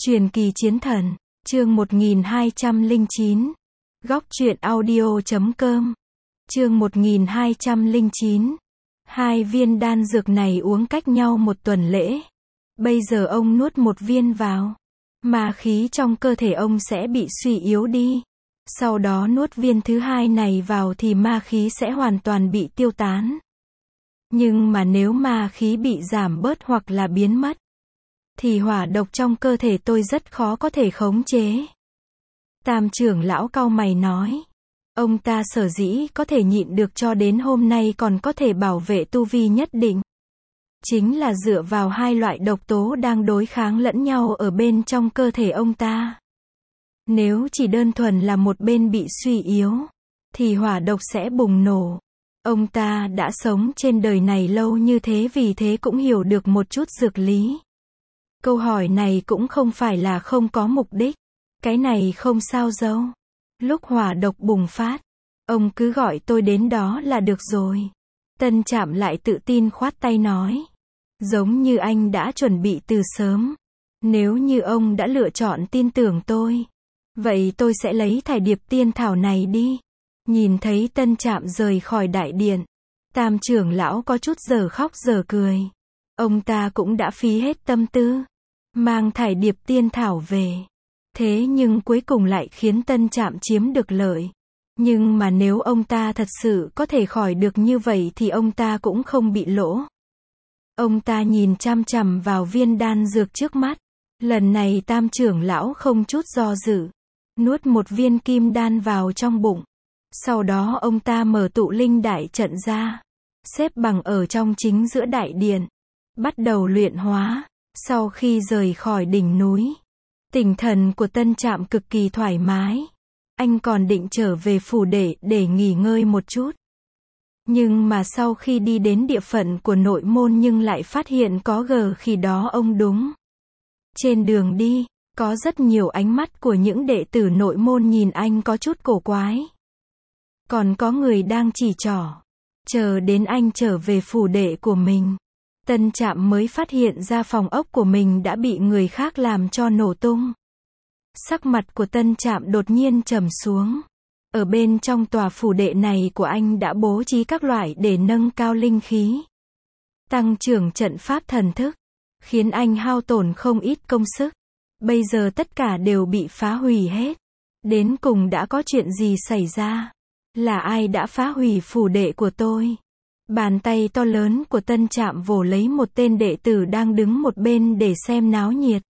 Truyền kỳ chiến thần, chương 1209. Góc truyện audio.com. Chương 1209. Hai viên đan dược này uống cách nhau một tuần lễ. Bây giờ ông nuốt một viên vào, ma khí trong cơ thể ông sẽ bị suy yếu đi. Sau đó nuốt viên thứ hai này vào thì ma khí sẽ hoàn toàn bị tiêu tán. Nhưng mà nếu ma khí bị giảm bớt hoặc là biến mất, thì hỏa độc trong cơ thể tôi rất khó có thể khống chế. Tam trưởng lão cau mày nói. Ông ta sở dĩ có thể nhịn được cho đến hôm nay còn có thể bảo vệ tu vi nhất định, chính là dựa vào hai loại độc tố đang đối kháng lẫn nhau ở bên trong cơ thể ông ta. Nếu chỉ đơn thuần là một bên bị suy yếu, thì hỏa độc sẽ bùng nổ. Ông ta đã sống trên đời này lâu như thế, vì thế cũng hiểu được một chút dược lý. Câu hỏi này cũng không phải là không có mục đích. Cái này không sao đâu. Lúc hỏa độc bùng phát, ông cứ gọi tôi đến đó là được rồi. Tân Trạm lại tự tin khoát tay nói. Giống như anh đã chuẩn bị từ sớm. Nếu như ông đã lựa chọn tin tưởng tôi, vậy tôi sẽ lấy thải điệp tiên thảo này đi. Nhìn thấy Tân Trạm rời khỏi đại điện, Tam trưởng lão có chút giờ khóc giờ cười. Ông ta cũng đã phí hết tâm tư mang thải điệp tiên thảo về. Thế nhưng cuối cùng lại khiến Tân Trạm chiếm được lợi. Nhưng mà nếu ông ta thật sự có thể khỏi được như vậy thì ông ta cũng không bị lỗ. Ông ta nhìn chằm chằm vào viên đan dược trước mắt. Lần này Tam trưởng lão không chút do dự, nuốt một viên kim đan vào trong bụng. Sau đó ông ta mở tụ linh đại trận ra, xếp bằng ở trong chính giữa đại điện, bắt đầu luyện hóa. Sau khi rời khỏi đỉnh núi, tinh thần của Tân Trạm cực kỳ thoải mái. Anh còn định trở về phủ để nghỉ ngơi một chút. Nhưng mà sau khi đi đến địa phận của nội môn nhưng lại phát hiện có khi đó ông đúng. Trên đường đi, có rất nhiều ánh mắt của những đệ tử nội môn nhìn anh có chút cổ quái. Còn có người đang chỉ trỏ. Chờ đến anh trở về phủ đệ của mình, Tân Trạm mới phát hiện ra phòng ốc của mình đã bị người khác làm cho nổ tung. Sắc mặt của Tân Trạm đột nhiên trầm xuống. Ở bên trong tòa phủ đệ này của anh đã bố trí các loại để nâng cao linh khí, tăng trưởng trận pháp thần thức, khiến anh hao tổn không ít công sức. Bây giờ tất cả đều bị phá hủy hết. Đến cùng đã có chuyện gì xảy ra? Là ai đã phá hủy phủ đệ của tôi? Bàn tay to lớn của Tân Trạm vồ lấy một tên đệ tử đang đứng một bên để xem náo nhiệt.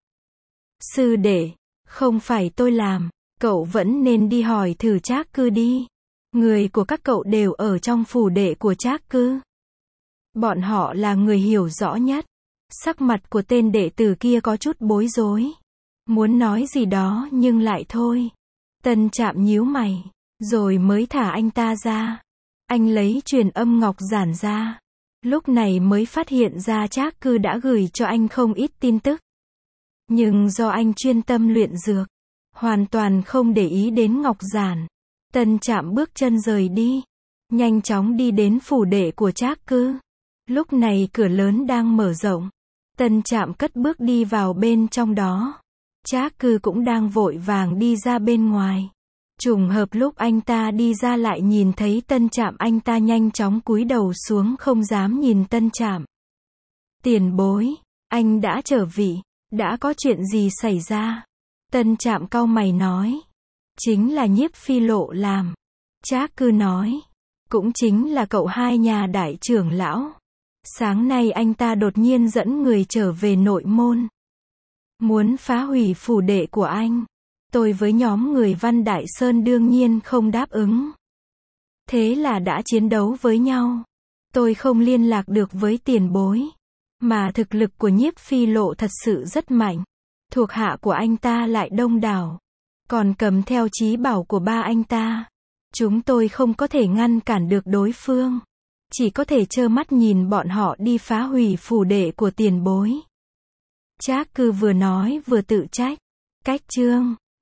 Sư đệ, không phải tôi làm, cậu vẫn nên đi hỏi thử Trác Cư đi. Người của các cậu đều ở trong phủ đệ của Trác Cư. Bọn họ là người hiểu rõ nhất. Sắc mặt của tên đệ tử kia có chút bối rối. Muốn nói gì đó nhưng lại thôi. Tân Trạm nhíu mày, rồi mới thả anh ta ra. Anh lấy truyền âm ngọc giản ra. Lúc này mới phát hiện ra Trác Cư đã gửi cho anh không ít tin tức. Nhưng do anh chuyên tâm luyện dược, hoàn toàn không để ý đến ngọc giản. Tân Trạm bước chân rời đi, nhanh chóng đi đến phủ đệ của Trác Cư. Lúc này cửa lớn đang mở rộng. Tân Trạm cất bước đi vào bên trong đó. Trác Cư cũng đang vội vàng đi ra bên ngoài. Trùng hợp lúc anh ta đi ra lại nhìn thấy Tân Trạm, anh ta nhanh chóng cúi đầu xuống không dám nhìn Tân Trạm. Tiền bối, anh đã trở vị, đã có chuyện gì xảy ra? Tân Trạm cau mày nói. Chính là Nhiếp Phi Lộ làm. Trác Cư nói. Cũng chính là cậu hai nhà đại trưởng lão. Sáng nay anh ta đột nhiên dẫn người trở về nội môn, muốn phá hủy phủ đệ của anh. Tôi với nhóm người Văn Đại Sơn đương nhiên không đáp ứng. Thế là đã chiến đấu với nhau. Tôi không liên lạc được với tiền bối. Mà thực lực của Nhiếp Phi Lộ thật sự rất mạnh. Thuộc hạ của anh ta lại đông đảo. Còn cầm theo chí bảo của ba anh ta. Chúng tôi không có thể ngăn cản được đối phương. Chỉ có thể trơ mắt nhìn bọn họ đi phá hủy phủ đệ của tiền bối. Trác Cư vừa nói vừa tự trách. Cách chương